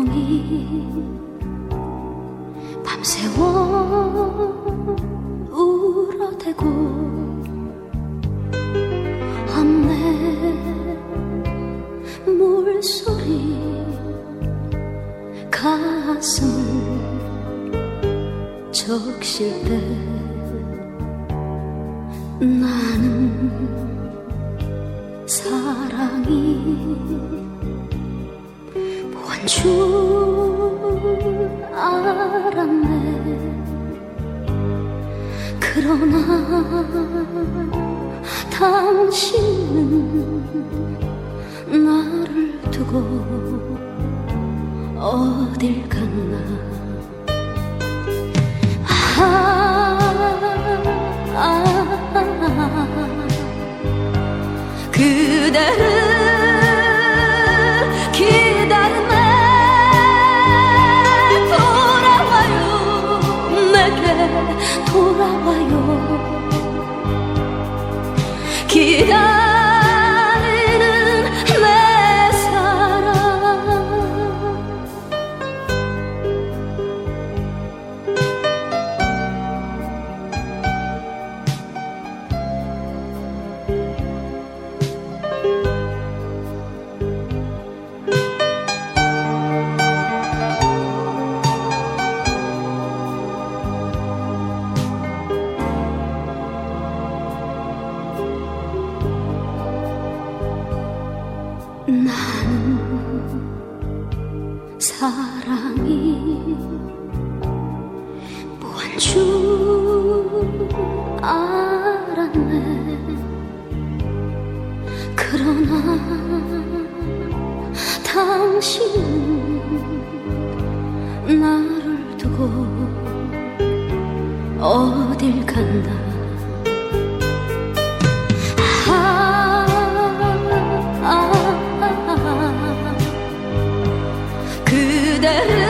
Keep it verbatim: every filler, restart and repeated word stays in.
구멍이 밤새워 울어대고 함내 물소리 가슴을 적실 때 나는 사랑이 뭔 줄 알았네. 그러나 당신은 나를 두고 어딜 갔나. 아, 아, 아, 그대를 기다림에 돌아와요. 내게 돌아와요. 기다리는 내 사랑. 나는 사랑이 뭔 줄 알았네. 그러나 당신은 나를 두고 어딜 간다. 그대를